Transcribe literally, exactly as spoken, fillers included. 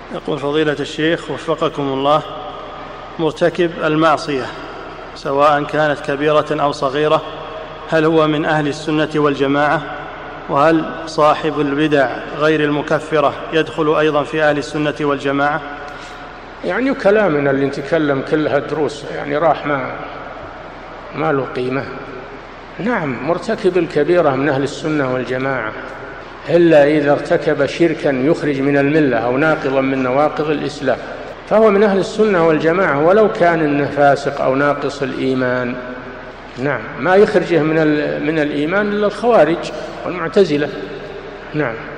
يقول فضيلة الشيخ وفقكم الله، مرتكب المعصية سواء كانت كبيرة أو صغيرة هل هو من أهل السنة والجماعة؟ وهل صاحب البدع غير المكفرة يدخل أيضا في أهل السنة والجماعة؟ يعني كلامنا اللي نتكلم كلها دروس يعني راح ما ما له قيمة. نعم، مرتكب الكبيرة من أهل السنة والجماعة، إلا إذا ارتكب شركا يخرج من الملة أو ناقضا من نواقض الإسلام فهو من أهل السنة والجماعة ولو كان إنه فاسق أو ناقص الإيمان. نعم، ما يخرجه من من الإيمان إلا الخوارج والمعتزلة. نعم.